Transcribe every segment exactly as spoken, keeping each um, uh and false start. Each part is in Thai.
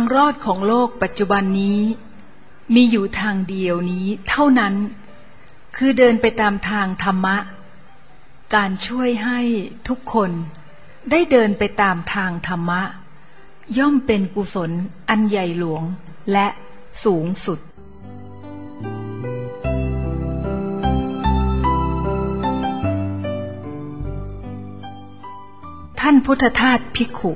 รอดของโลกปัจจุบันนี้มีอยู่ทางเดียวนี้เท่านั้นคือเดินไปตามทางธรรมะการช่วยให้ทุกคนได้เดินไปตามทางธรรมะย่อมเป็นกุศลอันใหญ่หลวงและสูงสุดท่านพุทธทาสภิกขุ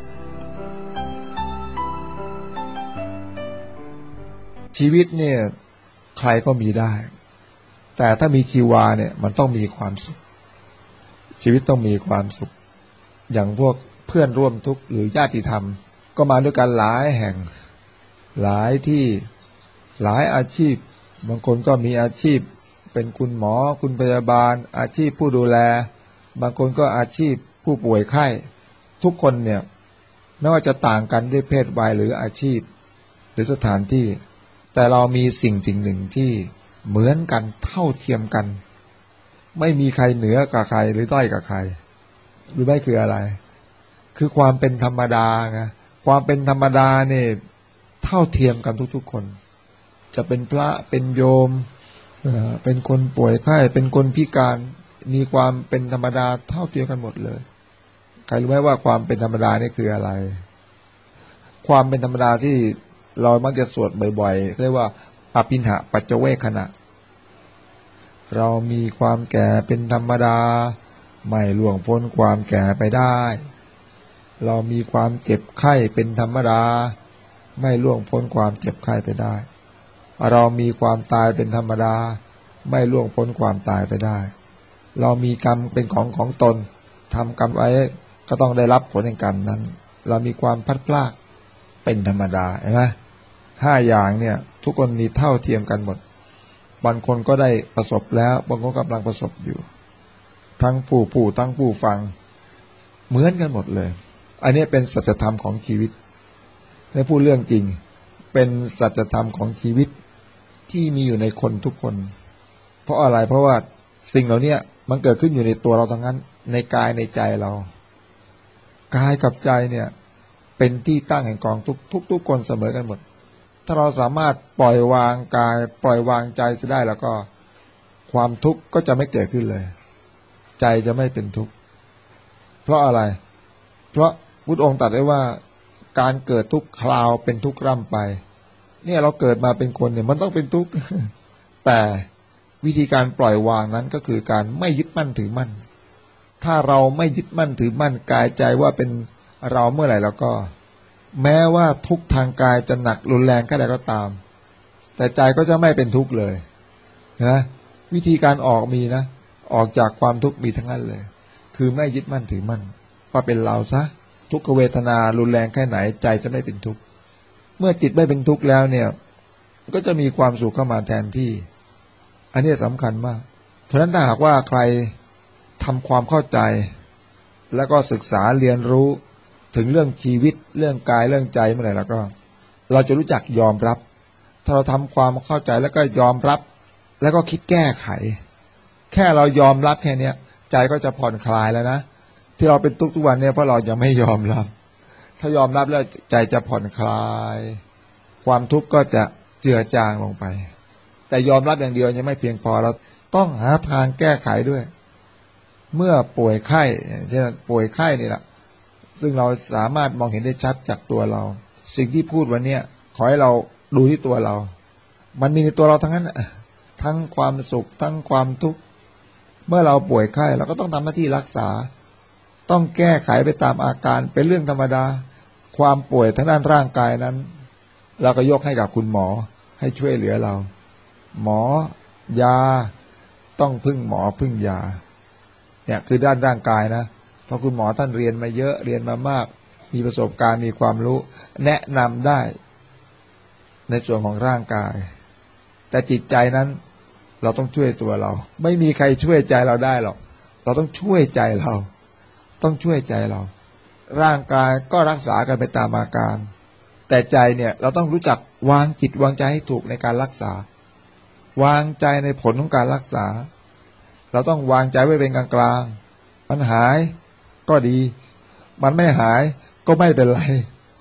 ชีวิตเนี่ยใครก็มีได้แต่ถ้ามีชีวาเนี่ยมันต้องมีความสุขชีวิตต้องมีความสุขอย่างพวกเพื่อนร่วมทุกข์หรือญาติธรรมก็มาด้วยกันหลายแห่งหลายที่หลายอาชีพบางคนก็มีอาชีพเป็นคุณหมอคุณพยาบาลอาชีพผู้ดูแลบางคนก็อาชีพผู้ป่วยไข้ทุกคนเนี่ยไม่ว่าจะต่างกันด้วยเพศวัยหรืออาชีพหรือสถานที่แต่เรามีสิ่งสิ่งหนึ่งที่เหมือนกันเท่าเทียมกันไม่มีใครเหนือกับใครหรือด้อยกับใครรู้ไหมคืออะไรคือความเป็นธรรมดาไงความเป็นธรรมดาเนี่ยเท่าเทียมกันทุกๆคนจะเป็นพระเป็นโยมเป็นคนป่วยไข้เป็นคนพิการมีความเป็นธรรมดาเท่าเทียมกันหมดเลยใครรู้ไหมว่าความเป็นธรรมดานี่คืออะไรความเป็นธรรมดาที่เรามักจะสวดบ่อยๆเรียกว่าอภินหะปัจจเวคขณะเรามีความแก่เป็นธรรมดาไม่ล่วงพ้นความแก่ไปได้เรามีความเจ็บไข้เป็นธรรมดาไม่ล่วงพ้นความเจ็บไข้ไปได้เรามีความตายเป็นธรรมดาไม่ล่วงพ้นความตายไปได้เรามีกรรมเป็นของของตนทำกรรมไว้ก็ต้องได้รับผลแห่งกรรมนั้นเรามีความพลัดพรากเป็นธรรมดาเห็นไหมห้าอย่างเนี่ยทุกคนมีเท่าเทียมกันหมดบางคนก็ได้ประสบแล้วบางคนกำลังประสบอยู่ทั้งผู้ผู้ทั้งผู้ฟังเหมือนกันหมดเลยอันนี้เป็นสัจธรรมของชีวิตในพูดเรื่องจริงเป็นสัจธรรมของชีวิตที่มีอยู่ในคนทุกคนเพราะอะไรเพราะว่าสิ่งเหล่านี้มันเกิดขึ้นอยู่ในตัวเราทั้งนั้นในกายในใจเรากายกับใจเนี่ยเป็นที่ตั้งแห่งกองทุกทุกทุกคนเสมอกันหมดถ้าเราสามารถปล่อยวางกายปล่อยวางใจจะได้แล้วก็ความทุกข์ก็จะไม่เกิดขึ้นเลยใจจะไม่เป็นทุกข์เพราะอะไรเพราะพุทธองค์ตรัสไว้ว่าการเกิดทุกคราวเป็นทุกข์ร่ำไปเนี่ยเราเกิดมาเป็นคนเนี่ยมันต้องเป็นทุกข์ แต่วิธีการปล่อยวางนั้นก็คือการไม่ยึดมั่นถือมั่นถ้าเราไม่ยึดมั่นถือมั่นกายใจว่าเป็นเราเมื่อไหร่แล้วก็แม้ว่าทุกทางกายจะหนักรุนแรงแค่ใดก็ตามแต่ใจก็จะไม่เป็นทุกข์เลยนะวิธีการออกมีนะออกจากความทุกข์มีทั้งนั้นเลยคือไม่ยึดมั่นถือมั่นว่าเป็นเราซะทุกขเวทนารุนแรงแค่ไหนใจจะไม่เป็นทุกข์เมื่อจิตไม่เป็นทุกข์แล้วเนี่ยก็จะมีความสุขเข้ามาแทนที่อันนี้สำคัญมากเพราะฉะนั้นถ้าหากว่าใครทำความเข้าใจแล้วก็ศึกษาเรียนรู้ถึงเรื่องชีวิตเรื่องกายเรื่องใจเมื่อไหร่แล้วก็เราจะรู้จักยอมรับถ้าเราทำความเข้าใจแล้วก็ยอมรับแล้วก็คิดแก้ไขแค่เรายอมรับแค่นี้ใจก็จะผ่อนคลายแล้วนะที่เราเป็นทุกทุกวันเนี่ยเพราะเรายังไม่ยอมรับถ้ายอมรับแล้วใจจะผ่อนคลายความทุกข์ก็จะเจือจางลงไปแต่ยอมรับอย่างเดียวยังไม่เพียงพอเราต้องหาทางแก้ไขด้วยเมื่อป่วยไข้เช่นป่วยไข้นี่แหละซึ่งเราสามารถมองเห็นได้ชัดจากตัวเราสิ่งที่พูดวันนี้ขอให้เราดูที่ตัวเรามันมีในตัวเราทั้งนั้นทั้งความสุขทั้งความทุกข์เมื่อเราป่วยไข้เราก็ต้องทำหน้าที่รักษาต้องแก้ไขไปตามอาการเป็นเรื่องธรรมดาความป่วยทางด้านร่างกายนั้นเราก็ยกให้กับคุณหมอให้ช่วยเหลือเราหมอยาต้องพึ่งหมอพึ่งยาเนี่ยคือด้านร่างกายนะเพราะคุณหมอท่านเรียนมาเยอะเรียนมามากมีประสบการณ์มีความรู้แนะนำได้ในส่วนของร่างกายแต่จิตใจนั้นเราต้องช่วยตัวเราไม่มีใครช่วยใจเราได้หรอกเราต้องช่วยใจเราต้องช่วยใจเราร่างกายก็รักษากันไปตามอาการแต่ใจเนี่ยเราต้องรู้จักวางจิตวางใจให้ถูกในการรักษาวางใจในผลของการรักษาเราต้องวางใจไว้เป็นกลางกลางมันหายก็ดีมันไม่หายก็ไม่เป็นไร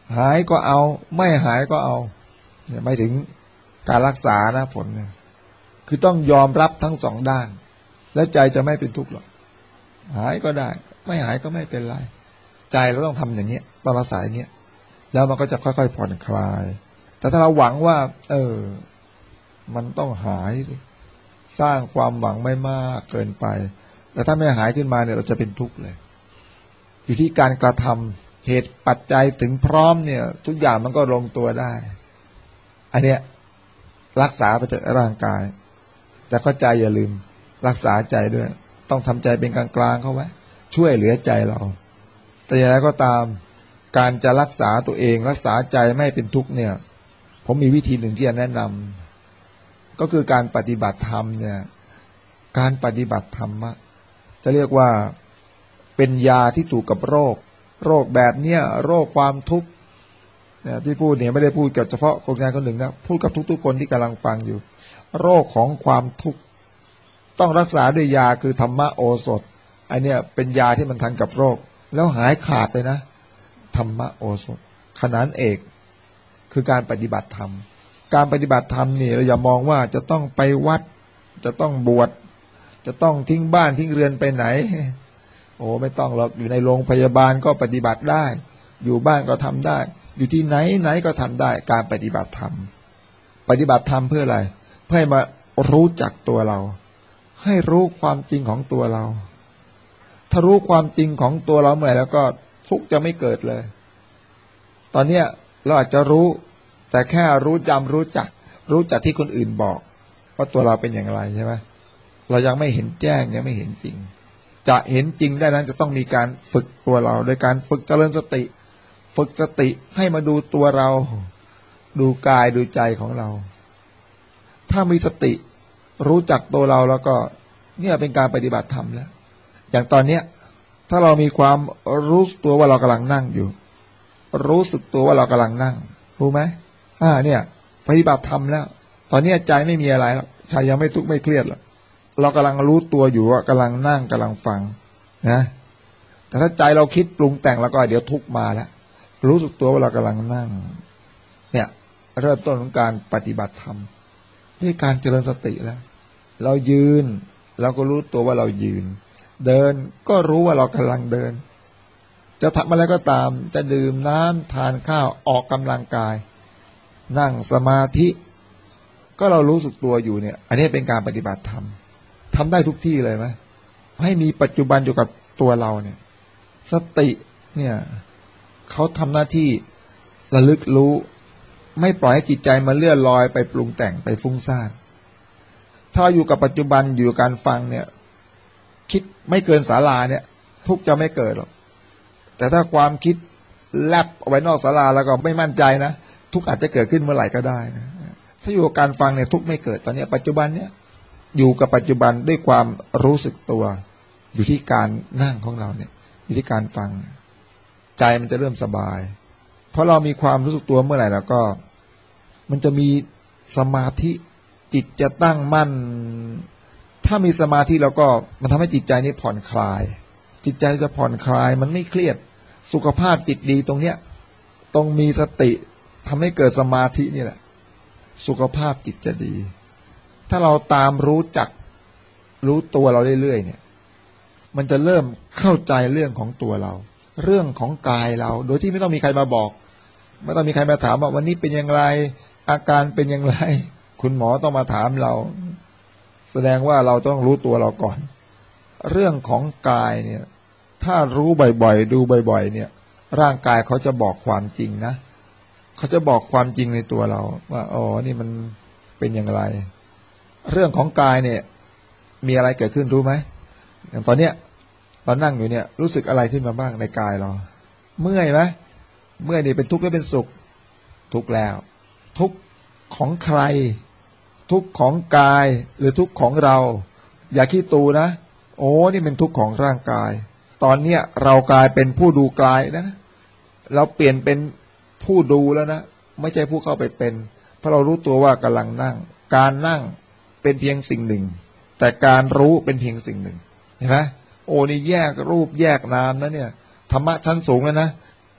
หายก็เอาไม่หายก็เอาเนี่ยไม่ถึงการรักษานะผลเนี่ยคือต้องยอมรับทั้งสองด้านแล้วใจจะไม่เป็นทุกข์หรอกหายก็ได้ไม่หายก็ไม่เป็นไรใจเราต้องทำอย่างเงี้ยต้องรักษาอย่างเงี้ยแล้วมันก็จะค่อยๆผ่อนคลายแต่ถ้าเราหวังว่าเออมันต้องหายสร้างความหวังไม่มากเกินไปแต่ถ้าไม่หายขึ้นมาเนี่ยเราจะเป็นทุกข์เลยอยู่ที่การกระทำเหตุปัจจัยถึงพร้อมเนี่ยทุกอย่างมันก็ลงตัวได้อันเนี้ยรักษาไปเถอะร่างกายแต่ก็ใจอย่าลืมรักษาใจด้วยต้องทำใจเป็นกลางๆเข้าไว้ช่วยเหลือใจเราแต่อย่างไรก็ตามการจะรักษาตัวเองรักษาใจไม่ให้เป็นทุกข์เนี่ยผมมีวิธีหนึ่งที่จะแนะนำก็คือการปฏิบัติธรรมเนี่ยการปฏิบัติธรรมะจะเรียกว่าเป็นยาที่ถูกกับโรคโรคแบบเนี้ยโรคความทุกข์เนี่ยที่พูดเนี่ยไม่ได้พูดกับเฉพาะคนงานคนหนึ่งนะพูดกับทุกๆคนที่กำลังฟังอยู่โรคของความทุกข์ต้องรักษาด้วยยาคือธรรมโอสถไอเนี่ยเป็นยาที่มันทันกับโรคแล้วหายขาดเลยนะธรรมโอสถขนานเอกคือการปฏิบัติธรรมการปฏิบัติธรรมนี่เราอย่ามองว่าจะต้องไปวัดจะต้องบวชจะต้องทิ้งบ้านทิ้งเรือนไปไหนโอ้ไม่ต้องหรอกอยู่ในโรงพยาบาลก็ปฏิบัติได้อยู่บ้านก็ทำได้อยู่ที่ไหนไหนก็ทำได้การปฏิบัติธรรมปฏิบัติธรรมเพื่ออะไรเพื่อให้มารู้จักตัวเราให้รู้ความจริงของตัวเราถ้ารู้ความจริงของตัวเราเมื่อไหร่แล้วก็ทุกข์จะไม่เกิดเลยตอนเนี้ยเราอาจจะรู้แต่แค่รู้จำรู้จักรู้จักที่คนอื่นบอกว่าตัวเราเป็นอย่างไรใช่ไหมเรายังไม่เห็นแจ้งยังไม่เห็นจริงจะเห็นจริงได้นั้นจะต้องมีการฝึกตัวเราโดยการฝึกเจริญสติฝึกสติให้มาดูตัวเราดูกายดูใจของเราถ้ามีสติรู้จักตัวเราแล้วก็เนี่ยเป็นการปฏิบัติธรรมแล้วอย่างตอนเนี้ยถ้าเรามีความรู้ตัวว่าเรากำลังนั่งอยู่รู้สึกตัวว่าเรากำลังนั่งรู้ไหมอ่าเนี่ยปฏิบัติธรรมแล้วตอนนี้ใจไม่มีอะไรแล้วใจยังไม่ทุกข์ไม่เครียดหรอกเรากำลังรู้ตัวอยู่ว่ากำลังนั่งกำลังฟังนะแต่ถ้าใจเราคิดปรุงแต่งแล้วก็เดี๋ยวทุกข์มาแล้วรู้สึกตัวว่าเรากำลังนั่งเนี่ยเริ่มต้นของการปฏิบัติธรรมด้วยการเจริญสติแล้วเรายืนเราก็รู้ตัวว่าเรายืนเดินก็รู้ว่าเรากำลังเดินจะทำอะไรก็ตามจะดื่มน้ำทานข้าวออกกำลังกายนั่งสมาธิก็เรารู้สึกตัวอยู่เนี่ยอันนี้เป็นการปฏิบัติธรรมทำได้ทุกที่เลยไหมให้มีปัจจุบันอยู่กับตัวเราเนี่ยสติเนี่ยเขาทำหน้าที่ระลึกรู้ไม่ปล่อยให้จิตใจมันเลื่อนลอยไปปรุงแต่งไปฟุ้งซ่านถ้าอยู่กับปัจจุบันอยู่กับการฟังเนี่ยคิดไม่เกินศาลาเนี่ยทุกจะไม่เกิดหรอกแต่ถ้าความคิดแลบเอาไว้นอกศาลาแล้วก็ไม่มั่นใจนะทุกอาจจะเกิดขึ้นเมื่อไหร่ก็ได้นะถ้าอยู่กับการฟังเนี่ยทุกไม่เกิดตอนนี้ปัจจุบันเนี่ยอยู่กับปัจจุบันด้วยความรู้สึกตัวอยู่ที่การนั่งของเราเนี่ยอยู่ที่การฟังใจมันจะเริ่มสบายเพราะเรามีความรู้สึกตัวเมื่อไหร่แล้วก็มันจะมีสมาธิจิตจะตั้งมั่นถ้ามีสมาธิแล้วก็มันทำให้จิตใจนี้ผ่อนคลายจิตใจจะผ่อนคลายมันไม่เครียดสุขภาพจิตดีตรงเนี้ยต้องมีสติทำให้เกิดสมาธินี่แหละสุขภาพจิตจะดีถ้าเราตามรู้จักรู้ตัวเราเรื่อยๆเนี่ยมันจะเริ่มเข้าใจเรื่องของตัวเราเรื่องของกายเราโดยที่ไม่ต้องมีใครมาบอกไม่ต้องมีใครมาถามว่าวันนี้เป็นอย่างไรอาการเป็นอย่างไรคุณหมอต้องมาถามเราแสดงว่าเราต้องรู้ตัวเราก่อนเรื่องของกายเนี่ยถ้ารู้บ่อยๆดูบ่อยๆเนี่ยร่างกายเขาจะบอกความจริงนะเขาจะบอกความจริงในตัวเราว่าอ๋อนี่มันเป็นอย่างไรเรื่องของกายเนี่ยมีอะไรเกิดขึ้นรู้ไหมอย่างตอนเนี้ยตอนนั่งอยู่เนี่ยรู้สึกอะไรขึ้นมาบ้างในกายเราเมื่อยไหมเมื่อยนี่เป็นทุกข์หรือเป็นสุขทุกข์แล้วทุกข์ของใครทุกข์ของกายหรือทุกข์ของเราอย่าขี้ตูนะโอ้นี่เป็นทุกข์ของร่างกายตอนเนี้ยเรากลายเป็นผู้ดูกายนะเราเปลี่ยนเป็นผู้ดูแล้วนะไม่ใช่ผู้เข้าไปเป็นเพราะเรารู้ตัวว่ากำลังนั่งการนั่งเป็นเพียงสิ่งหนึ่งแต่การรู้เป็นเพียงสิ่งหนึ่งเห็นไหมโอ้นี่แยกรูปแยกนามนะเนี่ยธรรมะชั้นสูงแล้วนะ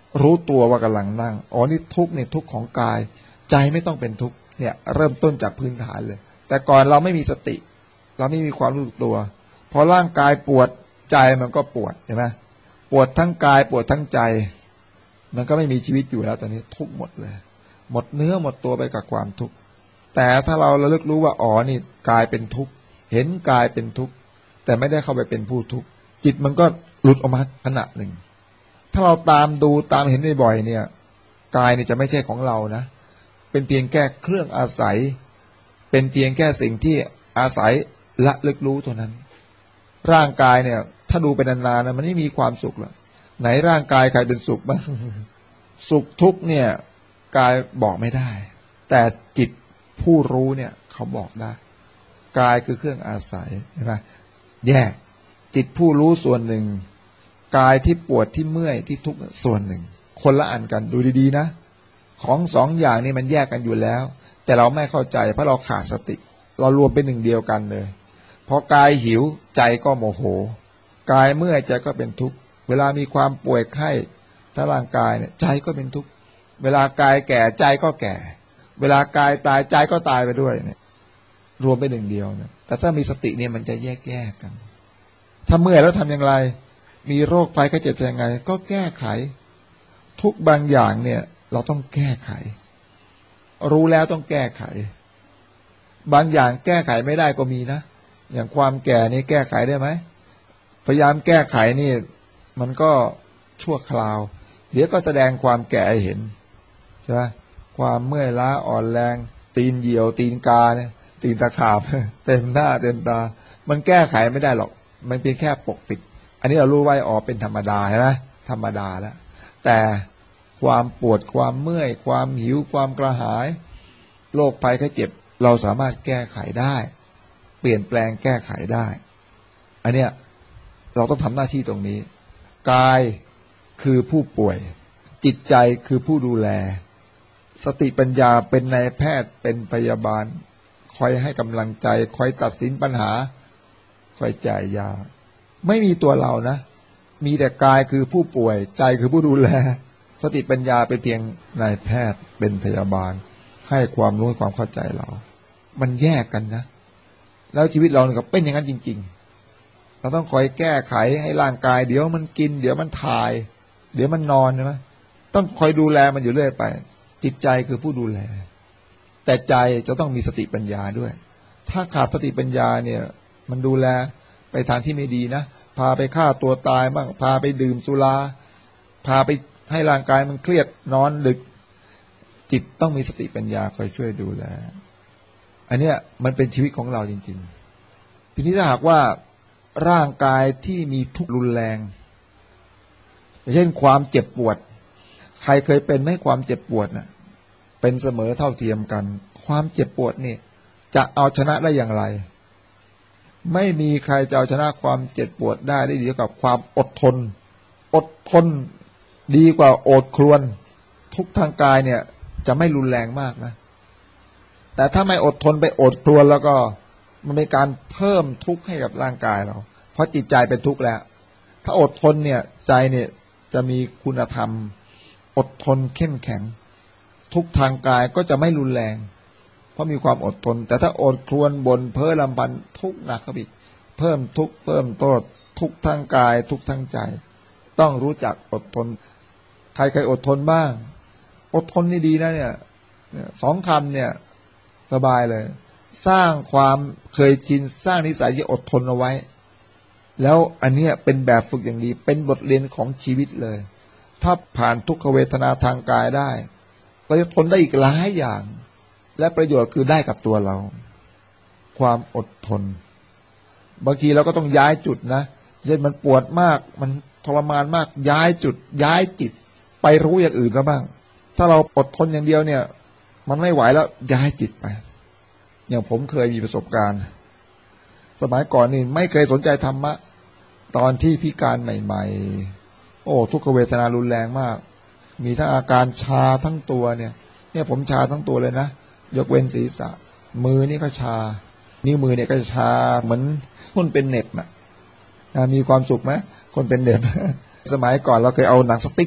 รู้ตัวว่ากำลังนั่งอ๋อนี่ทุกข์เนี่ยทุกข์ของกายใจไม่ต้องเป็นทุกข์เนี่ยเริ่มต้นจากพื้นฐานเลยแต่ก่อนเราไม่มีสติเราไม่มีความรู้สึกตัวพอร่างกายปวดใจมันก็ปวดเห็นไหมปวดทั้งกายปวดทั้งใจมันก็ไม่มีชีวิตอยู่แล้วตอนนี้ทุกข์หมดเลยหมดเนื้อหมดตัวไปกับความทุกข์แต่ถ้าเราระลึกรู้ว่าอ๋อนี่กายเป็นทุกข์เห็นกายเป็นทุกข์แต่ไม่ได้เข้าไปเป็นผู้ทุกข์จิตมันก็หลุดออกมาขณะหนึ่งถ้าเราตามดูตามเห็นบ่อยๆเนี่ยกายนี่จะไม่ใช่ของเรานะเป็นเพียงแค่เครื่องอาศัยเป็นเพียงแค่สิ่งที่อาศัยละลึกรู้เท่านั้นร่างกายเนี่ยถ้าดูไปนานๆนะมันไม่มีความสุขหรอกไหนร่างกายใครเป็นสุขบ้างสุขทุกข์เนี่ยกายบอกไม่ได้แต่จิตผู้รู้เนี่ยเขาบอกได้กายคือเครื่องอาศัยใช่ไหมแยกจิตผู้รู้ส่วนหนึ่งกายที่ปวดที่เมื่อยที่ทุกข์ส่วนหนึ่งคนละอันกันดูดีๆนะของสองอย่างนี้มันแยกกันอยู่แล้วแต่เราไม่เข้าใจเพราะเราขาดสติเรารวมเป็นหนึ่งเดียวกันเลยพอกายหิวใจก็โมโหกายเมื่อยใจก็เป็นทุกข์เวลามีความป่วยไข้ถ้าร่างกายเนี่ยใจก็เป็นทุกข์เวลากายแก่ใจก็แก่เวลากายตายใจก็ตายไปด้วยเนี่ยรวมเป็นหนึ่งเดียวเนี่ยแต่ถ้ามีสติเนี่ยมันจะแยกแยกกันถ้าเมื่อยแล้วทำอย่างไรมีโรคภัยไข้เจ็บยังไงก็แก้ไขทุกบางอย่างเนี่ยเราต้องแก้ไขรู้แล้วต้องแก้ไขบางอย่างแก้ไขไม่ได้ก็มีนะอย่างความแก่นี่แก้ไขได้ไหมพยายามแก้ไขนี่มันก็ชั่วคราวเดี๋ยวก็แสดงความแก่ให้เห็นใช่ไหมความเมื่อยล้าอ่อนแรงตีนเหี่ยวตีนกาเนี่ยตีนตะขาบเต็มหน้าเต็มตามันแก้ไขไม่ได้หรอกมันเพียงแค่ปกปิดอันนี้เรารู้ไว้อ๋อเป็นธรรมดาใช่ไหมธรรมดาแล้วแต่ความปวดความเมื่อยความหิวความกระหายโรคภัยไข้เจ็บเราสามารถแก้ไขได้เปลี่ยนแปลงแก้ไขได้อันเนี้ยเราต้องทำหน้าที่ตรงนี้กายคือผู้ป่วยจิตใจคือผู้ดูแลสติปัญญาเป็นนายแพทย์เป็นพยาบาลคอยให้กำลังใจคอยตัดสินปัญหาคอยจ่ายยาไม่มีตัวเรานะมีแต่กายคือผู้ป่วยใจคือผู้ดูแลสติปัญญาเป็นเพียงนายแพทย์เป็นพยาบาลให้ความรู้ความเข้าใจเรามันแยกกันนะแล้วชีวิตเราเนี่ยก็เป็นอย่างนั้นจริงๆเราต้องคอยแก้ไขให้ร่างกายเดี๋ยวมันกินเดี๋ยวมันถ่ายเดี๋ยวมันนอนใช่ไหมต้องคอยดูแลมันอยู่เรื่อยไปจิตใจคือผู้ดูแลแต่ใจจะต้องมีสติปัญญาด้วยถ้าขาดสติปัญญาเนี่ยมันดูแลไปทางที่ไม่ดีนะพาไปฆ่าตัวตายบ้างพาไปดื่มสุราพาไปให้ร่างกายมันเครียดนอนดึกจิตต้องมีสติปัญญาคอยช่วยดูแลอันเนี้ยมันเป็นชีวิตของเราจริงๆทีนี้ถ้าหากว่าร่างกายที่มีทุกข์รุนแรงเช่นความเจ็บปวดใครเคยเป็นไหมความเจ็บปวดน่ะเป็นเสมอเท่าเทียมกันความเจ็บปวดนี่จะเอาชนะได้อย่างไรไม่มีใครจะเอาชนะความเจ็บปวดได้ได้ดีเท่ากับความอดทนอดทนดีกว่าโอดครวญทุกทางกายเนี่ยจะไม่รุนแรงมากนะแต่ถ้าไม่อดทนไปอดครวญแล้วก็มันเป็นการเพิ่มทุกข์ให้กับร่างกายเราเพราะจิตใจเป็นทุกข์แล้วถ้าอดทนเนี่ยใจเนี่ยจะมีคุณธรรมอดทนเข้มแข็งทุกทางกายก็จะไม่รุนแรงเพราะมีความอดทนแต่ถ้าอดครวญบ่นเพ้อลำพันทุกข์หนักเข้าไปอีกเพิ่มทุกข์เพิ่มโทษทุกทางกายทุกทางใจต้องรู้จักอดทนใครเคยอดทนบ้างอดทนนี่ดีนะเนี่ยสองคำเนี่ยสบายเลยสร้างความเคยชินสร้างนิสัยที่อดทนเอาไว้แล้วอันเนี้ยเป็นแบบฝึกอย่างดีเป็นบทเรียนของชีวิตเลยถ้าผ่านทุกขเวทนาทางกายได้เราจะทนได้อีกหลายอย่างและประโยชน์คือได้กับตัวเราความอดทนบางทีเราก็ต้องย้ายจุดนะเช่นมันปวดมากมันทรมานมากย้ายจุดย้ายจิตไปรู้อย่างอื่นก็บ้างถ้าเราอดทนอย่างเดียวเนี่ยมันไม่ไหวแล้วย้ายจิตไปอย่างผมเคยมีประสบการณ์สมัยก่อนนี่ไม่เคยสนใจธรรมะตอนที่พิการใหม่ๆโอ้ทุกขเวทนารุนแรงมากมีทั้งอาการชาทั้งตัวเนี่ยเนี่ยผมชาทั้งตัวเลยนะยกเว้นศีรษะมือนี่ก็ชานิ้วมือเนี่ยก็ชาเหมือนคนเป็นเน็บอ่ะมีความสุขไหมคนเป็นเน็บ สมัยก่อนเราเคยเอาหนังสติ๊ก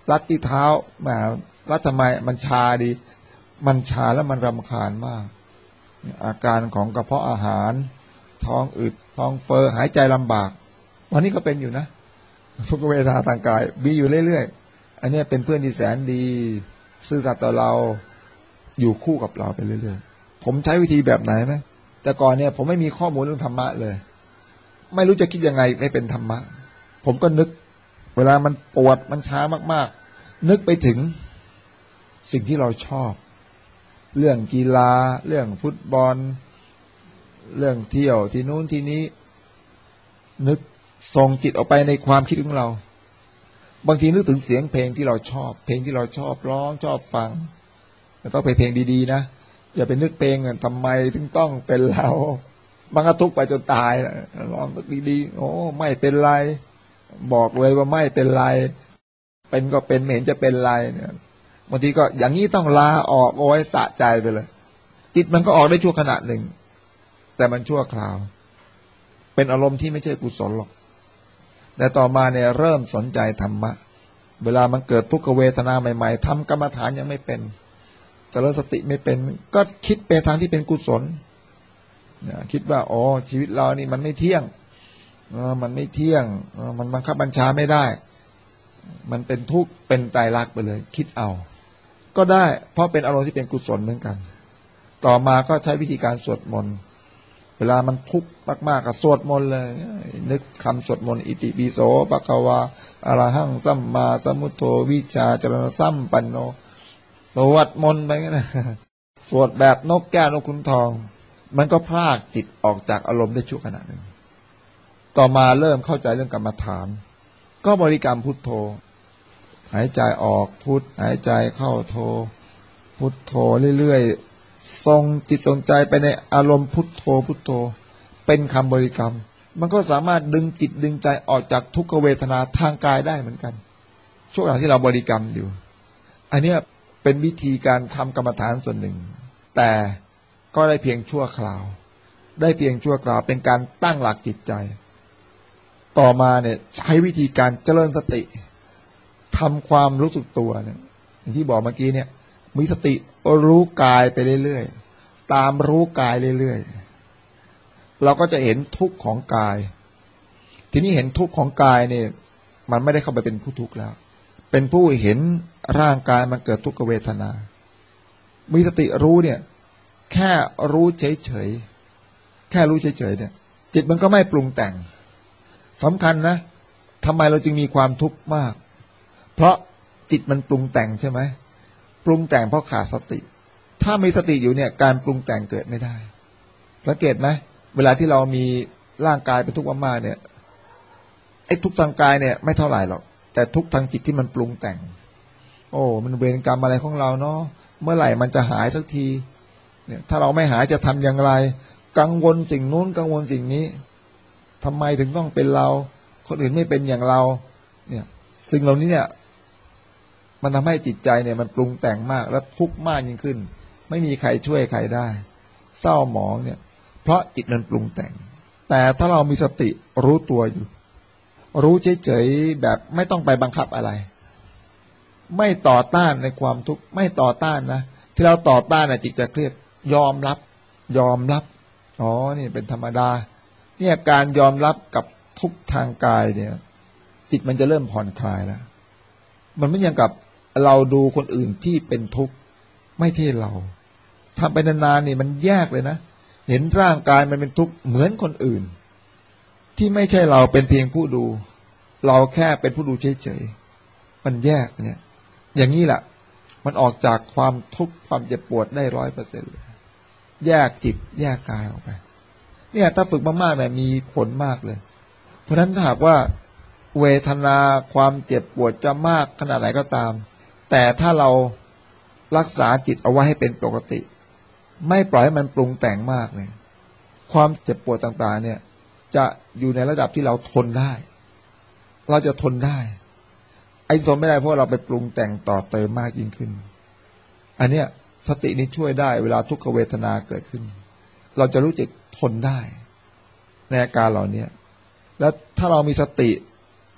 รัดที่เท้าแหมรัดทำไมมันชาดีมันชาแล้วมันรำคาญมากอาการของกระเพาะอาหารท้องอืดท้องเฟ้อหายใจลำบากวันนี้ก็เป็นอยู่นะทุกเวทนาทางกายมีอยู่เรื่อยๆอันนี้เป็นเพื่อนที่แสนดีซื่อสัตย์ต่อเราอยู่คู่กับเราไปเรื่อยๆผมใช้วิธีแบบไหนไหมแต่ก่อนเนี่ยผมไม่มีข้อมูลเรื่องธรรมะเลยไม่รู้จะคิดยังไงให้เป็นธรรมะผมก็นึกเวลามันปวดมันช้ามากๆนึกไปถึงสิ่งที่เราชอบเรื่องกีฬาเรื่องฟุตบอลเรื่องเที่ยวที่นู้นที่นี้นึกส่งจิตออกไปในความคิดของเราบางทีนึกถึงเสียงเพลงที่เราชอบเพลงที่เราชอบร้องชอบฟังแต่ต้องเป็นเพลงดีๆนะอย่าไปนึกเพลงทำไมถึงต้องเป็นเราบางทุกข์ไปจนตายร้องนึกดีๆโอ้ไม่เป็นไรบอกเลยว่าไม่เป็นไรเป็นก็เป็นไม่เห็นจะเป็นไรเนี่ยบางทีก็อย่างนี้ต้องลาออกโอ้ยสะใจไปเลยจิตมันก็ออกได้ชั่วขณะหนึ่งแต่มันชั่วคราวเป็นอารมณ์ที่ไม่ใช่กุศลหรอกแต่ต่อมาเนี่ยเริ่มสนใจธรรมะเวลามันเกิดทุกขเวทนาใหม่ๆทำกรรมฐานยังไม่เป็นเจริญสติไม่เป็นก็คิดไปทางที่เป็นกุศลคิดว่าอ๋อชีวิตเรานี่มันไม่เที่ยงมันไม่เที่ยงมันบังคับบัญชาไม่ได้มันเป็นทุกข์เป็นไตรลักษณ์ไปเลยคิดเอาก็ได้เพราะเป็นอารมณ์ที่เป็นกุศลเหมือนกันต่อมาก็ใช้วิธีการสวดมนต์เวลามันทุกข์มากๆก็สวดมนต์เลยนึกคำสวดมนต์อิติปิโสภควาอะระหังสัมมาสัมพุทโธวิชาจรณะสัมปันโนสวดมนต์ไปงั้นนะสวดแบบนกแก้วนกขุนทองมันก็พรากจิตออกจากอารมณ์ได้ชั่วขณะหนึ่งต่อมาเริ่มเข้าใจเรื่องกรรมฐานก็บริกรรมพุทโธหายใจออกพุทหายใจเข้าโธพุทโธเรื่อยๆทรงจิตทรงใจไปในอารมณ์พุทโธพุทโธเป็นคำบริกรรมมันก็สามารถดึงจิตดึงใจออกจากทุกขเวทนาทางกายได้เหมือนกันช่วงขณะที่เราบริกรรมอยู่อันนี้เป็นวิธีการทำกรรมฐานส่วนหนึ่งแต่ก็ได้เพียงชั่วคราวได้เพียงชั่วคราวเป็นการตั้งหลักจิตใจต่อมาเนี่ยใช้วิธีการเจริญสติทำความรู้สึกตัวเนี่ยอย่างที่บอกเมื่อกี้เนี่ยมีสติรู้กายไปเรื่อยๆตามรู้กายเรื่อยๆเราก็จะเห็นทุกข์ของกายทีนี้เห็นทุกข์ของกายเนี่ยมันไม่ได้เข้าไปเป็นผู้ทุกข์แล้วเป็นผู้เห็นร่างกายมันเกิดทุกขเวทนามีสติรู้เนี่ยแค่รู้เฉยๆแค่รู้เฉยๆเนี่ยจิตมันก็ไม่ปรุงแต่งสำคัญนะทำไมเราจึงมีความทุกข์มากเพราะจิตมันปรุงแต่งใช่ไหมปรุงแต่งเพราะขาดสติถ้ามีสติอยู่เนี่ยการปรุงแต่งเกิดไม่ได้สังเกตไหมเวลาที่เรามีร่างกายเป็นทุกข์มากๆเนี่ยไอ้ทุกข์ทางกายเนี่ยไม่เท่าไหร่หรอกแต่ทุกข์ทางจิตที่มันปรุงแต่งโอ้มันเวรกรรมอะไรของเราเนาะเมื่อไหร่มันจะหายสักทีเนี่ยถ้าเราไม่หายจะทำอย่างไรกังวลสิ่งนู้นกังวลสิ่งนี้ทำไมถึงต้องเป็นเราคนอื่นไม่เป็นอย่างเราเนี่ยสิ่งเหล่านี้เนี่ยมันทำให้จิตใจเนี่ยมันปรุงแต่งมากและทุกข์มากยิ่งขึ้นไม่มีใครช่วยใครได้เศร้าหมองเนี่ยเพราะจิตมันปรุงแต่งแต่ถ้าเรามีสติรู้ตัวอยู่รู้เฉยๆแบบไม่ต้องไปบังคับอะไรไม่ต่อต้านในความทุกข์ไม่ต่อต้านนะที่เราต่อต้านน่ะจิตจะเครียดยอมรับยอมรับอ๋อนี่เป็นธรรมดาเนี่ยการยอมรับกับทุกข์ทางกายเนี่ยจิตมันจะเริ่มผ่อนคลายแล้วมันไม่อย่างกับเราดูคนอื่นที่เป็นทุกข์ไม่ใช่เราทำไปนานๆนี่มันแยกเลยนะเห็นร่างกายมันเป็นทุกข์เหมือนคนอื่นที่ไม่ใช่เราเป็นเพียงผู้ดูเราแค่เป็นผู้ดูเฉยๆมันแยกเนี่ยอย่างนี้แหละมันออกจากความทุกข์ความเจ็บปวดได้ร้อยเปอร์เซ็นต์เลยแยกจิตแยกกายออกไปเนี่ยถ้าฝึกมากๆเนี่ยมีผลมากเลยเพราะฉะนั้นถ้าหากว่าเวทนาความเจ็บปวดจะมากขนาดไหนก็ตามแต่ถ้าเรารักษาจิตเอาไว้ให้เป็นปกติไม่ปล่อยให้มันปรุงแต่งมากเลยความเจ็บปวดต่างๆเนี่ยจะอยู่ในระดับที่เราทนได้เราจะทนได้ไอ้ทนไม่ได้เพราะเราไปปรุงแต่งต่อเติมมากยิ่งขึ้นอันเนี้ยสตินี้ช่วยได้เวลาทุกขเวทนาเกิดขึ้นเราจะรู้จักทนได้ในอาการเหล่านี้แล้วถ้าเรามีสติ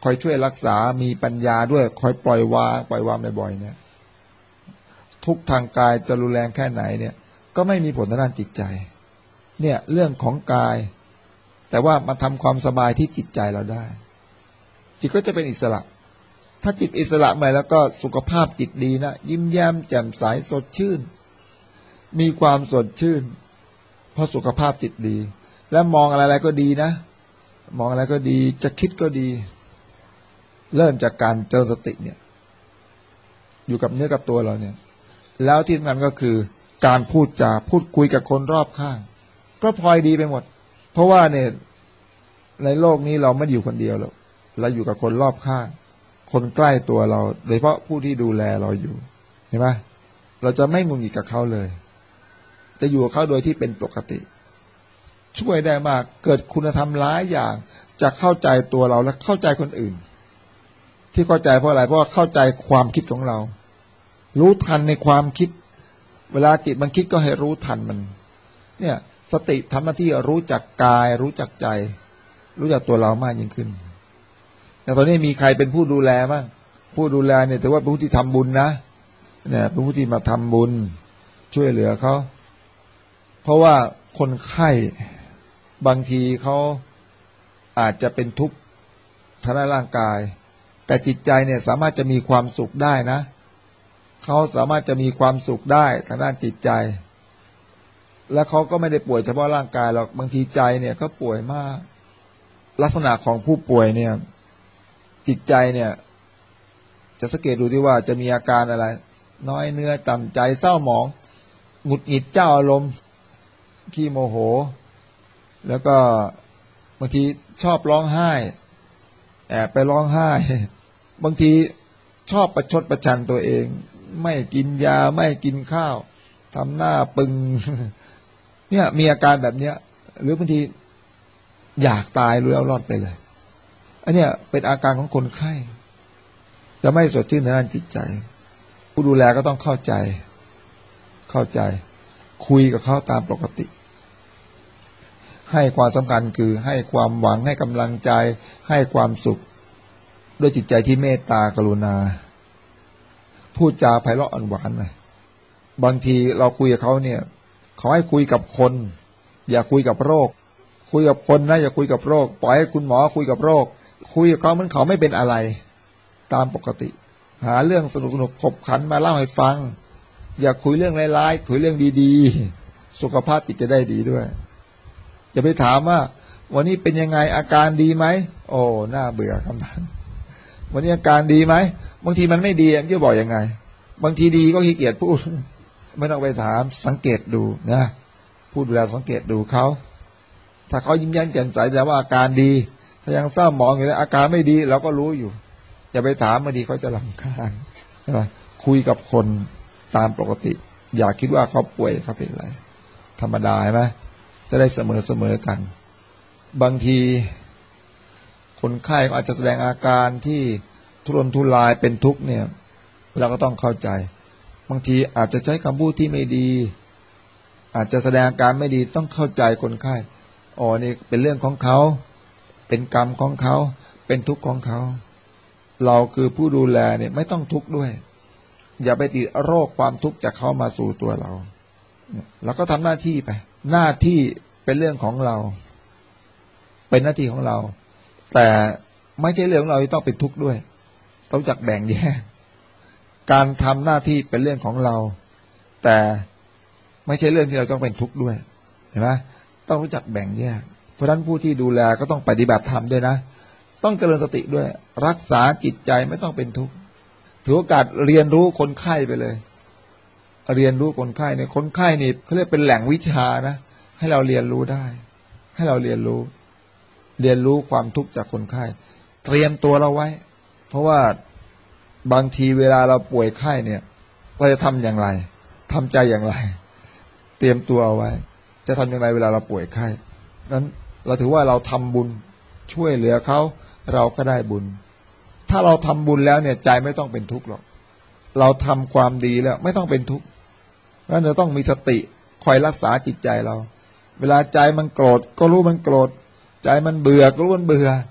คอยช่วยรักษามีปัญญาด้วยคอยปล่อยวางปล่อยวางบ่อยๆเนี่ยทุกทางกายจะรุนแรงแค่ไหนเนี่ยก็ไม่มีผลทางด้านจิตใจเนี่ยเรื่องของกายแต่ว่ามาทำความสบายที่จิตใจเราได้จิตก็จะเป็นอิสระถ้าจิตอิสระใหม่แล้วก็สุขภาพจิตดีนะยิ้มแย้มแจ่มใสสดชื่นมีความสดชื่นเพราะสุขภาพจิตดีและมองอะไรๆก็ดีนะมองอะไรก็ดีจะคิดก็ดีเริ่มจากการเจริญสติเนี่ยอยู่กับเนื้อกับตัวเราเนี่ยแล้วที่สำคัญก็คือการพูดจาพูดคุยกับคนรอบข้างก็พลอยดีไปหมดเพราะว่าเนี่ยในโลกนี้เราไม่ได้อยู่คนเดียวหรอกเราอยู่กับคนรอบข้างคนใกล้ตัวเราโดยเฉพาะผู้ที่ดูแลเราอยู่เห็นไหมเราจะไม่งุนงิดกับเขาเลยจะอยู่กับเขาโดยที่เป็นปกติช่วยได้มากเกิดคุณธรรมหลายอย่างจะเข้าใจตัวเราและเข้าใจคนอื่นที่เข้าใจเพราะอะไรเพราะว่าเข้าใจความคิดของเรารู้ทันในความคิดเวลาจิตมันคิดก็ให้รู้ทันมันเนี่ยสติทำหน้าที่รู้จักกายรู้จักใจรู้จักตัวเรามากยิ่งขึ้นแต่ตอนนี้มีใครเป็นผู้ดูแลบ้างผู้ดูแลเนี่ยถือว่าเป็นผู้ที่ทำบุญนะเนี่ยเป็นผู้ที่มาทำบุญช่วยเหลือเขาเพราะว่าคนไข้บางทีเขาอาจจะเป็นทุกข์ทางด้านร่างกายแต่จิตใจเนี่ยสามารถจะมีความสุขได้นะเขาสามารถจะมีความสุขได้ทางด้านจิตใจและเขาก็ไม่ได้ป่วยเฉพาะร่างกายหรอกบางทีใจเนี่ยก็ป่วยมากลักษณะของผู้ป่วยเนี่ยจิตใจเนี่ยจะสังเกตดูที่ว่าจะมีอาการอะไรน้อยเนื้อต่ำใจเศร้าหมองหงุดหงิดเจ้าอารมณ์ขี้โมโหแล้วก็บางทีชอบร้องไห้แอบไปร้องไห้บางทีชอบประชดประชันตัวเองไม่กินยาไม่กินข้าวทำหน้าปึงเนี่ยมีอาการแบบเนี้ยหรือบางทีอยากตายรู้แล้วรอดไปเลยอันเนี้ยเป็นอาการของคนไข้จะไม่สดชื่นในด้านจิตใจผู้ดูแลก็ต้องเข้าใจเข้าใจคุยกับเขาตามปกติให้ความสำคัญคือให้ความหวังให้กำลังใจให้ความสุขด้วยจิตใจที่เมตตากรุณาพูดจาไพเราะอ่อนหวานหน่อยบางทีเราคุยกับเขาเนี่ยเขาให้คุยกับคนอย่าคุยกับโรคคุยกับคนนะอย่าคุยกับโรคปล่อยให้คุณหมอคุยกับโรคคุยกับเขาเหมือนเขาไม่เป็นอะไรตามปกติหาเรื่องสนุกสนุกขบขันมาเล่าให้ฟังอย่าคุยเรื่องร้ายๆคุยเรื่องดีๆสุขภาพจิตจะได้ดีด้วยอย่าไปถามว่าวันนี้เป็นยังไงอาการดีไหมโอ้น่าเบื่อคำถามวันนี้อาการดีไหมบางทีมันไม่ดีจะบอกยังไงบางทีดีก็ขี้เกียจพูดไม่ต้องไปถามสังเกตดูนะพูดดูแลสังเกตดูเขาถ้าเขายิ้มแย้มแจ่มใสแสดงว่าอาการดีถ้ายังเศร้าหมองอยู่แล้วอาการไม่ดีเราก็รู้อยู่อย่าไปถามบางทีเขาจะรำคาญใช่ไหมคุยกับคนตามปกติอย่าคิดว่าเขาป่วยเขาเป็นอะไรธรรมดาใช่ไหมจะได้เสมอเสมอกันบางทีคนไข้อาจจะแสดงอาการที่ทุรนทุรายเป็นทุกข์เนี่ยเราก็ต้องเข้าใจบางทีอาจจะใช้คำพูดที่ไม่ดีอาจจะแสดงอาการไม่ดีต้องเข้าใจคนไข้อ๋อนี่เป็นเรื่องของเขาเป็นกรรมของเขาเป็นทุกข์ของเขาเราคือผู้ดูแลเนี่ยไม่ต้องทุกข์ด้วยอย่าไปติดโรคความทุกข์จากเขามาสู่ตัวเราเราก็ทำหน้าที่ไปหน้าที่เป็นเรื่องของเราเป็นหน้าที่ของเราแต่ไม่ใช่เรื่องของเราที่ต้องเป็นทุกข์ด้วยต้องจักแบ่งแยกการทำหน้าที่เป็นเรื่องของเราแต่ไม่ใช่เรื่องที่เราต้องเป็นทุกข์ด้วยเห็นไหมต้องรู้จักแบ่งแยกเพราะฉะนั้นผู้ที่ดูแลก็ต้องปฏิบัติธรรมด้วยนะต้องเจริญสติด้วยรักษาจิตใจไม่ต้องเป็นทุกข์ถือโอกาสเรียนรู้คนไข้ไปเลยเรียนรู้คนไข้เนี่ยคนไข้นี่เขาเรียกเป็นแหล่งวิชานะให้เราเรียนรู้ได้ให้เราเรียนรู้เรียนรู้ความทุกข์จากคนไข้เตรียมตัวเราไว้เพราะว่าบางทีเวลาเราป่วยไข้เนี่ยเราจะทำอย่างไรทำใจอย่างไรเตรียมตัวเอาไว้จะทำอย่างไรเวลาเราป่วยไข้นั้นเราถือว่าเราทำบุญช่วยเหลือเขาเราก็ได้บุญถ้าเราทำบุญแล้วเนี่ยใจไม่ต้องเป็นทุกข์หรอกเราทำความดีแล้วไม่ต้องเป็นทุกข์แล้วเราต้องมีสติคอยรักษาจิตใจเราเวลาใจมันโกรธก็รู้มันโกรธใจมันเบื่อก็รู้มันเบื่อ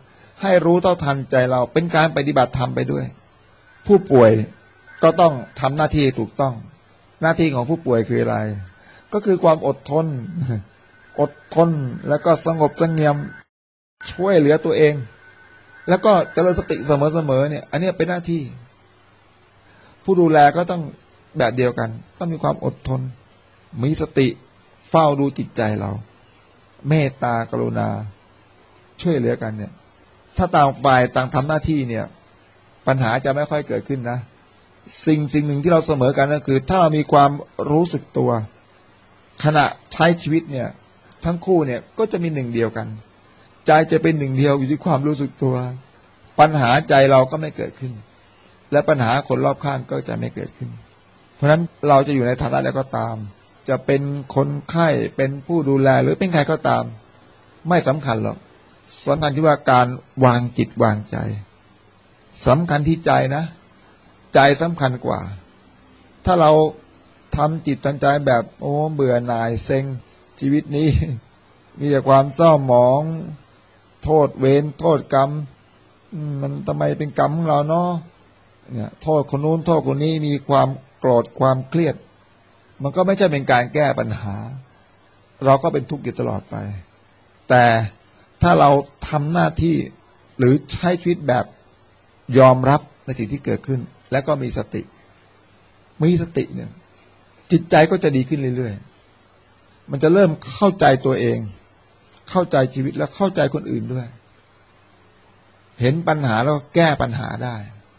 ให้รู้เท่าทันใจเราเป็นการปฏิบัติธรรมไปด้วยผู้ป่วยก็ต้องทำหน้าที่ถูกต้องหน้าที่ของผู้ป่วยคืออะไรก็คือความอดทนอดทนแล้วก็สงบเสงี่ยมช่วยเหลือตัวเองแล้วก็เจริญสติเสมอๆเนี่ยอันนี้เป็นหน้าที่ผู้ดูแลก็ต้องแบบเดียวกันต้องมีความอดทนมีสติเฝ้าดูจิตใจเราเมตตากรุณาช่วยเหลือกันเนี่ยถ้าต่างฝ่ายต่างทำหน้าที่เนี่ยปัญหาจะไม่ค่อยเกิดขึ้นนะสิ่งสิ่งหนึ่งที่เราเสมอกันก็คือถ้าเรามีความรู้สึกตัวขณะใช้ชีวิตเนี่ยทั้งคู่เนี่ยก็จะมีหนึ่งเดียวกันใจจะเป็นหนึ่งเดียวอยู่ที่ความรู้สึกตัวปัญหาใจเราก็ไม่เกิดขึ้นและปัญหาคนรอบข้างก็จะไม่เกิดขึ้นเพราะฉะนั้นเราจะอยู่ในฐานะใดก็ตามจะเป็นคนไข้เป็นผู้ดูแลหรือเป็นใครก็ตามไม่สำคัญหรอกสำคัญที่ว่าการวางจิตวางใจสำคัญที่ใจนะใจสำคัญกว่าถ้าเราทำจิตทำใจแบบโอ้เบื่อหน่ายเซ็งชีวิตนี้มีแต่ความเศร้าหมองโทษเวรโทษกรรมมันทำไมเป็นกรรมของเราเนาะเนี่ยโทษคนนู้นโทษคนนี้มีความโกรธความเครียดมันก็ไม่ใช่เป็นการแก้ปัญหาเราก็เป็นทุกข์อยู่ตลอดไปแต่ถ้าเราทำหน้าที่หรือใช้ชีวิตแบบยอมรับในสิ่งที่เกิดขึ้นแล้วก็มีสติมีสติเนี่ยจิตใจก็จะดีขึ้นเรื่อยๆมันจะเริ่มเข้าใจตัวเองเข้าใจชีวิตและเข้าใจคนอื่นด้วยเห็นปัญหาแล้วแก้ปัญหาได้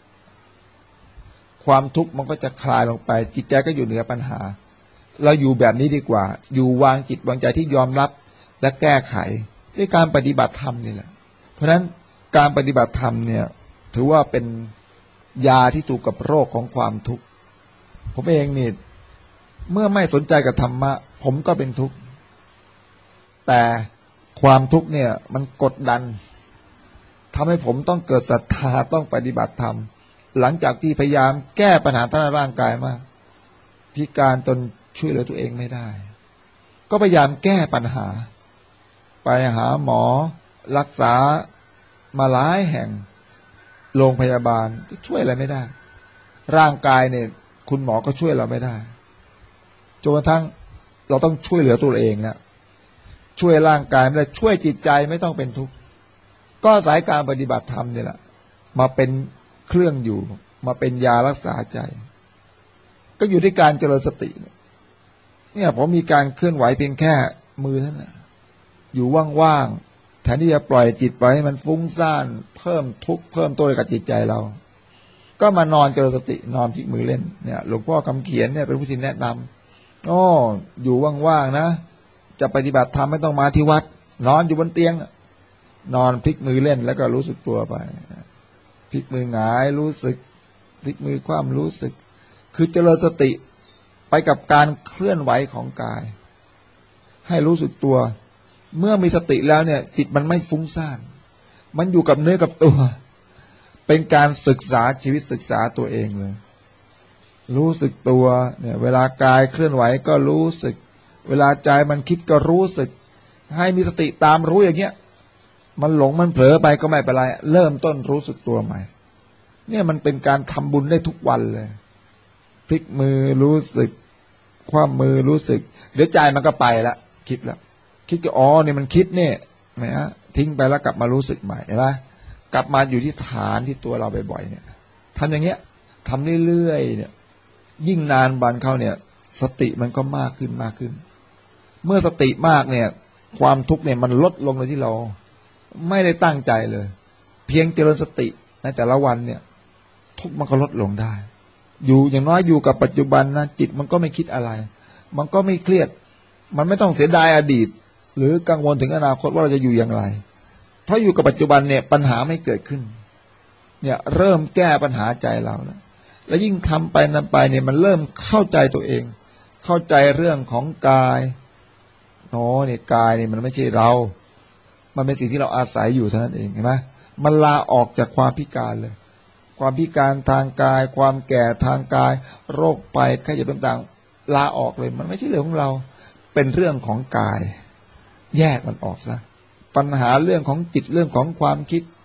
ความทุกข์มันก็จะคลายลงไปจิตใจก็อยู่เหนือปัญหาเราอยู่แบบนี้ดีกว่าอยู่วางจิตวางใจที่ยอมรับและแก้ไขด้วยการปฏิบัติธรรมนี่แหละเพราะฉะนั้นการปฏิบัติธรรมเนี่ยถือว่าเป็นยาที่ถูกกับโรคของความทุกข์ผมเองนี่เมื่อไม่สนใจกับธรรมะผมก็เป็นทุกข์แต่ความทุกข์เนี่ยมันกดดันทำให้ผมต้องเกิดศรัทธาต้องปฏิบัติธรรมหลังจากที่พยายามแก้ปัญหาทางร่างกายมากพิการจนช่วยเหลือตัวเองไม่ได้ก็พยายามแก้ปัญหาไปหาหมอรักษามาหลายแห่งโรงพยาบาลก็ช่วยอะไรไม่ได้ร่างกายเนี่ยคุณหมอก็ช่วยเราไม่ได้จนกระทั่งเราต้องช่วยเหลือตัวเองนะช่วยร่างกายไม่ได้ช่วยจิตใจไม่ต้องเป็นทุกข์ก็สายการปฏิบัติธรรมนี่แหละมาเป็นเครื่องอยู่มาเป็นยารักษาใจก็อยู่ที่การเจริญสติเนี่ยผมมีการเคลื่อนไหวเพียงแค่มือเท่านั้นอยู่ว่างๆแทนที่จะปล่อยจิตไปให้มันฟุ้งซ่านเพิ่มทุกข์เพิ่มตัวกับจิตใจเราก็มานอนเจริญสตินอนพลิกมือเล่นเนี่ยหลวงพ่อคำเขียนเนี่ยเป็นผู้ที่แนะนำอ๋ออยู่ว่างๆนะจะปฏิบัติธรรมไม่ต้องมาที่วัดนอนอยู่บนเตียงนอนพลิกมือเล่นแล้วก็รู้สึกตัวไปพลิกมือหงายรู้สึกพลิกมือคว่ำรู้สึกคือเจริญสติไปกับการเคลื่อนไหวของกายให้รู้สึกตัวเมื่อมีสติแล้วเนี่ยจิตมันไม่ฟุ้งซ่านมันอยู่กับเนื้อกับตัวเป็นการศึกษาชีวิตศึกษาตัวเองเลยรู้สึกตัวเนี่ยเวลากายเคลื่อนไหวก็รู้สึกเวลาใจมันคิดก็รู้สึกให้มีสติตามรู้อย่างเงี้ยมันหลงมันเผลอไปก็ไม่เป็นไรเริ่มต้นรู้สึกตัวใหม่เนี่ยมันเป็นการทำบุญได้ทุกวันเลยพลิกมือรู้สึกคว่ำมือรู้สึกเดี๋ยวใจมันก็ไปละคิดแล้วคิดก็อ๋อเนี่ยมันคิดเนี่ยไหมฮะทิ้งไปแล้วกลับมารู้สึกใหม่เห็นไหมกลับมาอยู่ที่ฐานที่ตัวเราบ่อยๆเนี่ยทำอย่างเงี้ยทำเรื่อยๆเนี่ยยิ่งนานวันเข้าเนี่ยสติมันก็มากขึ้นมากขึ้นเมื่อสติมากเนี่ยความทุกข์เนี่ยมันลดลงเลยที่เราไม่ได้ตั้งใจเลยเพียงเจริญสติในแต่ละวันเนี่ยทุกข์มันก็ลดลงได้อยู่อย่างน้อยอยู่กับปัจจุบันนะจิตมันก็ไม่คิดอะไรมันก็ไม่เครียดมันไม่ต้องเสียดายอดีตหรือกังวลถึงอนาคตว่าเราจะอยู่อย่างไรเพราะอยู่กับปัจจุบันเนี่ยปัญหาไม่เกิดขึ้นเนี่ยเริ่มแก้ปัญหาใจเราแล้วแล้วยิ่งทำไปนำไปเนี่ยมันเริ่มเข้าใจตัวเองเข้าใจเรื่องของกายโอ้เนี่ยกายเนี่ยมันไม่ใช่เรามันเป็นสิ่งที่เราอาศัยอยู่เท่านั้นเองเห็นไหมมันลาออกจากความพิการเลยความพิการทางกายความแก่ทางกายโรคไปไข้เจ็บต่างๆลาออกเลยมันไม่ใช่เรื่องของเราเป็นเรื่องของกายแยกมันออกซะปัญหาเรื่องของจิตเรื่องของความคิด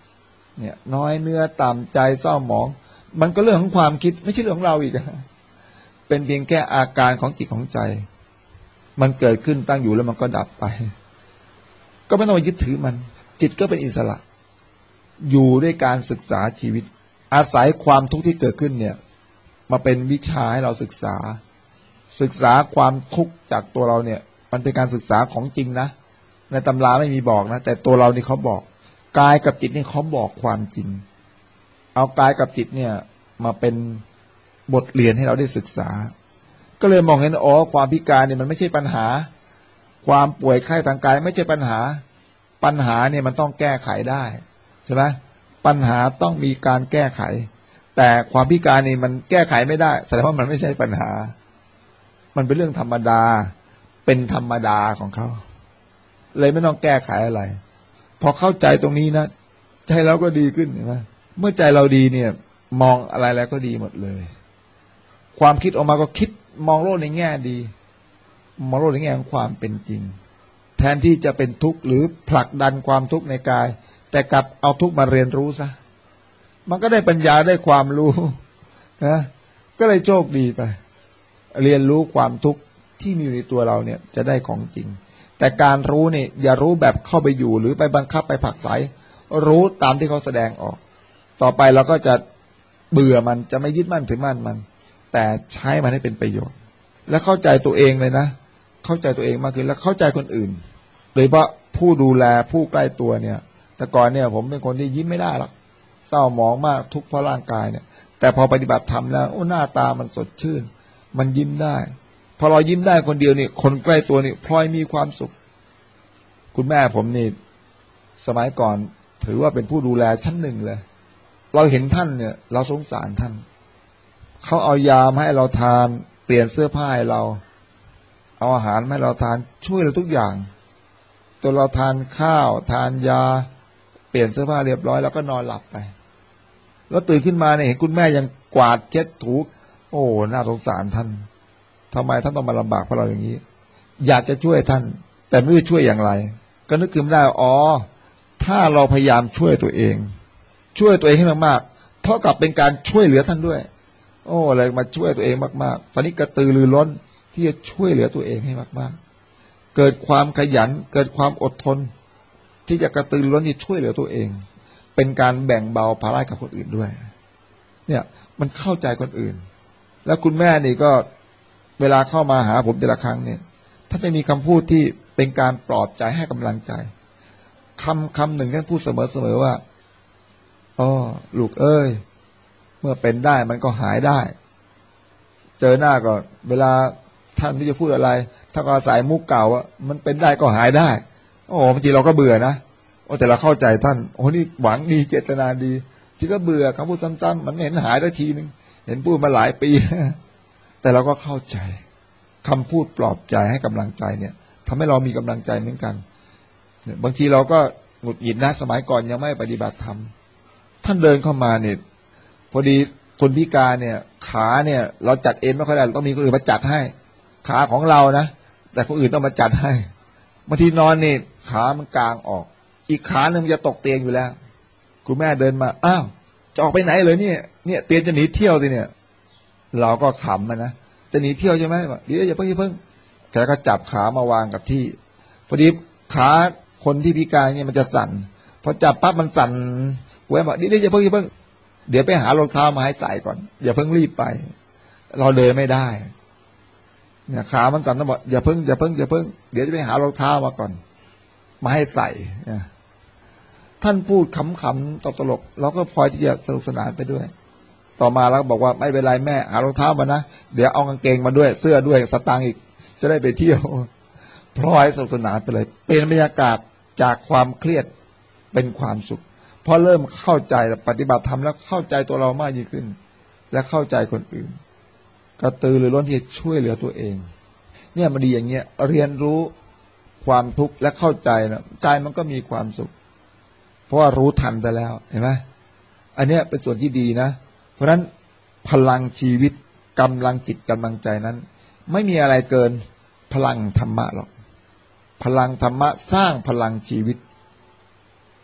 เนี่ยน้อยเนื้อต่ำใจเศร้าหมองมันก็เรื่องของความคิดไม่ใช่เรื่องของเราอีกเป็นเพียงแค่อาการของจิตของใจมันเกิดขึ้นตั้งอยู่แล้วมันก็ดับไปก็ไม่ต้องไปยึดถือมันจิตก็เป็นอิสระอยู่ด้วยการศึกษาชีวิตอาศัยความทุกข์ที่เกิดขึ้นเนี่ยมาเป็นวิชาให้เราศึกษาศึกษาความทุกข์จากตัวเราเนี่ยมันเป็นการศึกษาของจริงนะในตำราไม่มีบอกนะแต่ตัวเรานี่เขาบอกกายกับจิตนี่เขาบอกความจริงเอากายกับจิตเนี่ยมาเป็นบทเรียนให้เราได้ศึกษาก็เลยมองเห็นอ๋อความพิการเนี่ยมันไม่ใช่ปัญหาความป่วยไข้ทางกายไม่ใช่ปัญหาปัญหาเนี่ยมันต้องแก้ไขได้ใช่ไหมปัญหาต้องมีการแก้ไขแต่ความพิการนี่มันแก้ไขไม่ได้แสดงว่ามันไม่ใช่ปัญหามันเป็นเรื่องธรรมดาเป็นธรรมดาของเขาเลยไม่ต้องแก้ไขอะไรพอเข้าใจตรงนี้นะใจเราก็ดีขึ้นเห็นไหมเมื่อใจเราดีเนี่ยมองอะไรแล้วก็ดีหมดเลยความคิดออกมาก็คิดมองโลกในแง่ดีมองโลกในแง่ของความเป็นจริงแทนที่จะเป็นทุกข์หรือผลักดันความทุกข์ในกายแต่กลับเอาทุกข์มาเรียนรู้ซะมันก็ได้ปัญญาได้ความรู้นะก็เลยโชคดีไปเรียนรู้ความทุกข์ที่มีอยู่ในตัวเราเนี่ยจะได้ของจริงแต่การรู้เนี่ยอย่ารู้แบบเข้าไปอยู่หรือไปบังคับไปผลักไสรู้ตามที่เขาแสดงออกต่อไปเราก็จะเบื่อมันจะไม่ยึดมั่นถือมั่นมันแต่ใช้มันให้เป็นประโยชน์และเข้าใจตัวเองเลยนะเข้าใจตัวเองมากขึ้นแล้วเข้าใจคนอื่นโดยเฉพาะผู้ดูแลผู้ใกล้ตัวเนี่ยแต่ก่อนเนี่ยผมเป็นคนที่ยิ้มไม่ได้หรอกเศร้าหมองมากทุกข์เพราะร่างกายเนี่ยแต่พอปฏิบัติธรรมแล้วโอ้หน้าตามันสดชื่นมันยิ้มได้พอเรายิ้มได้คนเดียวนี่คนใกล้ตัวนี่พลอยมีความสุขคุณแม่ผมนี่สมัยก่อนถือว่าเป็นผู้ดูแลชั้นหนึ่งเลยเราเห็นท่านเนี่ยเราสงสารท่านเขาเอายามาให้เราทานเปลี่ยนเสื้อผ้าให้เราเอาอาหารมาให้เราทานช่วยเราทุกอย่างจนเราทานข้าวทานยาเปลี่ยนเสื้อผ้าเรียบร้อยแล้วก็นอนหลับไปแล้วตื่นขึ้นมาเนี่ยเห็นคุณแม่ยังกวาดเช็ดถูโอ้น่าสงสารท่านทำไมท่านต้องมาลำบากเพราะเราอย่างนี้อยากจะช่วยท่านแต่ไม่รู้ช่วยอย่างไรก็นึกขึ้นได้อ๋อถ้าเราพยายามช่วยตัวเองช่วยตัวเองให้มากๆเท่ากับเป็นการช่วยเหลือท่านด้วยโอ้อะไรมาช่วยตัวเองมากๆตอนนี้กระตือรือร้นที่จะช่วยเหลือตัวเองให้มากๆเกิดความขยันเกิดความอดทนที่จะกระตือรือร้นที่ช่วยเหลือตัวเองเป็นการแบ่งเบาภาระกับคนอื่นด้วยเนี่ยมันเข้าใจคนอื่นแล้วคุณแม่นี่ก็เวลาเข้ามาหาผมแต่ละครั้งเนี่ยท่านจะมีคำพูดที่เป็นการปลอบใจให้กำลังใจคำคำหนึ่งท่านพูดเสมอๆว่าอ๋อลูกเอ้ยเมื่อเป็นได้มันก็หายได้เจอหน้าก็เวลาท่านไม่จะพูดอะไรถ้าก็อาศัยมุกเก่าว่ามันเป็นได้ก็หายได้โอ้บางทีเราก็เบื่อนะโอ้แต่เราเข้าใจท่านโอ้นี่หวังดีเจตนาดีที่ก็เบื่อคำพูดซ้ำๆมันไม่เห็นหายได้ทีนึงเห็นพูดมาหลายปีแต่เราก็เข้าใจคำพูดปลอบใจให้กำลังใจเนี่ยทำให้เรามีกำลังใจเหมือนกันบางทีเราก็หงุดหงิดนะสมัยก่อนยังไม่ปฏิบัติธรรมท่านเดินเข้ามาเนี่ยพอดีคนพิการเนี่ยขาเนี่ยเราจัดเองไม่ค่อยได้ต้องมีคนอื่นมาจัดให้ขาของเรานะแต่คนอื่นต้องมาจัดให้บางทีนอนนี่ขามันกางออกอีกขาหนึ่งมันจะตกเตียงอยู่แล้วคุณแม่เดินมาอ้าวจะออกไปไหนเลยเนี่ยเนี่ยเตียงจะหนีเที่ยวสิเนี่ยเราก็ขำมันนะจะหนีเที่ยวใช่ไหมบอกดีแล้วอย่าเพิ่งอย่าเพิ่งแกก็จับขามาวางกับที่พอดีขาคนที่พิการเนี่ยมันจะสั่นพอจับปั๊บมันสั่นกูแม่บอกดีแล้วอย่าเพิ่งอย่าเพิ่งเดี๋ยวไปหารองเท้ามาให้ใส่ก่อนอย่าเพิ่งรีบไปเราเดินไม่ได้เนี่ยขามันสั่นต้องบอกอย่าเพิ่งอย่าเพิ่งอย่าเพิ่งเดี๋ยวจะไปหารองเท้ามาก่อนมาให้ใส่ท่านพูดขำๆตลกๆเราก็พลอยที่จะสนุกสนานไปด้วยต่อมาแล้วบอกว่าไม่เป็นไรแม่หารองเท้ามานะเดี๋ยวเอากางเกงมาด้วยเสื้อด้วยสตางค์อีกจะได้ไปเที่ยวพลอยสนุกสนานไปเลยเป็นบรรยากาศจากความเครียดเป็นความสุขพอเริ่มเข้าใจปฏิบัติธรรมแล้วเข้าใจตัวเรามากยิ่งขึ้นและเข้าใจคนอื่นกระตือรือร้นที่จะช่วยเหลือตัวเองเนี่ยมันดีอย่างเงี้ยเรียนรู้ความทุกข์และเข้าใจนะใจมันก็มีความสุขเพราะว่ารู้ทันไปแล้วเห็นไหมอันเนี้ยเป็นส่วนที่ดีนะเพราะฉะนั้นพลังชีวิตกำลังจิตกำลังใจนั้นไม่มีอะไรเกินพลังธรรมะหรอกพลังธรรมะสร้างพลังชีวิต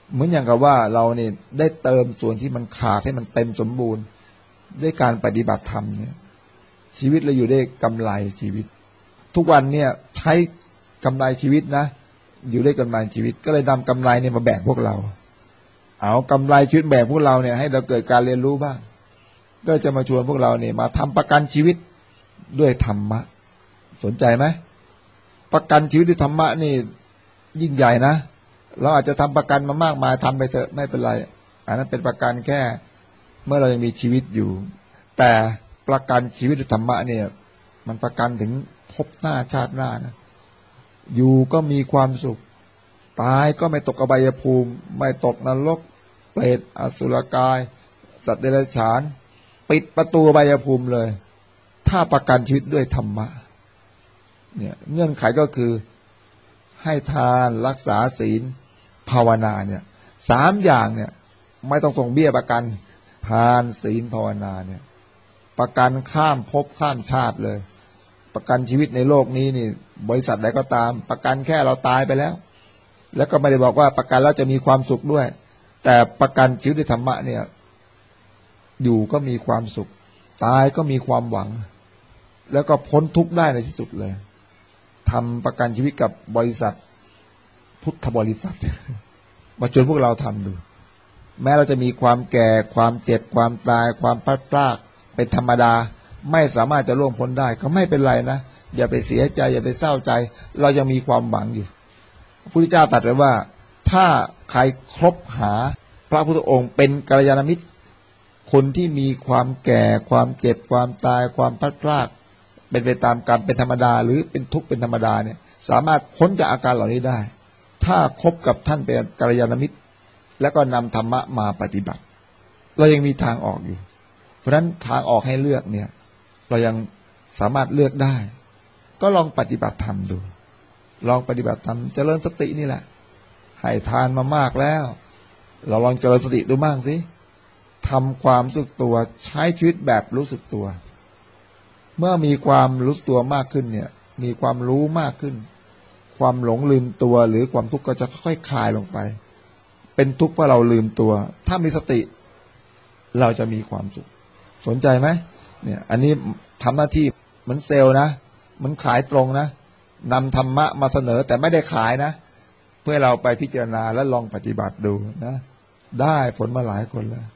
เหมือนอย่างกับว่าเราเนี่ยได้เติมส่วนที่มันขาดให้มันเต็มสมบูรณ์ด้วยการปฏิบัติธรรมเนี่ยชีวิตเราอยู่ได้กำไรชีวิตทุกวันเนี่ยใช้กำไรชีวิตนะอยู่ได้กำไรชีวิตก็เลยนำกำไรเนี่ยมาแบ่งพวกเราเอากำไรชีวิตแบ่งพวกเราเนี่ยให้เราเกิดการเรียนรู้บ้างก็จะมาชวนพวกเราเนี่ยมาทำประกันชีวิตด้วยธรรมะสนใจไหมประกันชีวิตด้วยธรรมะนี่ยิ่งใหญ่นะเราอาจจะทำประกันมามากมายทำไปเถอะไม่เป็นไรอันนั้นเป็นประกันแค่เมื่อเรายังมีชีวิตอยู่แต่ประกันชีวิตด้วยธรรมะเนี่ยมันประกันถึงภพหน้าชาติหน้านะอยู่ก็มีความสุขตายก็ไม่ตกอบายภูมิไม่ตกนรกเปรตอสุรกายสัตว์เดรัจฉานปิดประตูอบายภูมิเลยถ้าประกันชีวิตด้วยธรรมะเนี่ยเงื่อนไขก็คือให้ทานรักษาศีลภาวนาเนี่ยสามอย่างเนี่ยไม่ต้องส่งเบี้ยประกันทานศีลภาวนาเนี่ยประกันข้ามภพข้ามชาติเลยประกันชีวิตในโลกนี้นี่บริษัทใดก็ตามประกันแค่เราตายไปแล้วแล้วก็ไม่ได้บอกว่าประกันแล้วจะมีความสุขด้วยแต่ประกันชีวิตด้วยธรรมะเนี่ยอยู่ก็มีความสุขตายก็มีความหวังแล้วก็พ้นทุกข์ได้ในที่สุดเลยทำประกันชีวิตกับบริษัทพุทธบริษัทมาชวนพวกเราทำดูแม้เราจะมีความแก่ความเจ็บความตายความพลัดพรากเป็นธรรมดาไม่สามารถจะล่วงพ้นได้ก็ไม่เป็นไรนะอย่าไปเสียใจอย่าไปเศร้าใจเรายังมีความหวังอยู่พระพุทธเจ้าตรัสไว้ว่าถ้าใครคบหาพระพุทธองค์เป็นกัลยาณมิตรคนที่มีความแก่ความเจ็บความตายความพลัดพรากเป็นไปตามกรรมเป็นธรรมดาหรือเป็นทุกข์เป็นธรรมดาเนี่ยสามารถพ้นจากอาการเหล่านี้ได้ถ้าคบกับท่านเป็นกัลยาณมิตรแล้วก็นำธรรมะมาปฏิบัติเรายังมีทางออกอยู่เพราะฉะนั้นทางออกให้เลือกเนี่ยเรายังสามารถเลือกได้ก็ลองปฏิบัติธรรมดูลองปฏิบัติธรรมเจริญสตินี่แหละให้ทานมามากแล้วเราลองเจริญสติดูบ้างสิทำความรู้สึกตัวใช้ชีวิตแบบรู้สึกตัวเมื่อมีความรู้สึกตัวมากขึ้นเนี่ยมีความรู้มากขึ้นความหลงลืมตัวหรือความทุกข์ก็จะค่อยๆคลายลงไปเป็นทุกข์เพราะเราลืมตัวถ้ามีสติเราจะมีความสุขสนใจไหมเนี่ยอันนี้ทำหน้าที่เหมือนเซลล์นะเหมือนขายตรงนะนำธรรมะมาเสนอแต่ไม่ได้ขายนะเพื่อเราไปพิจารณาและลองปฏิบัติดูนะได้ผลมาหลายคนแล้ว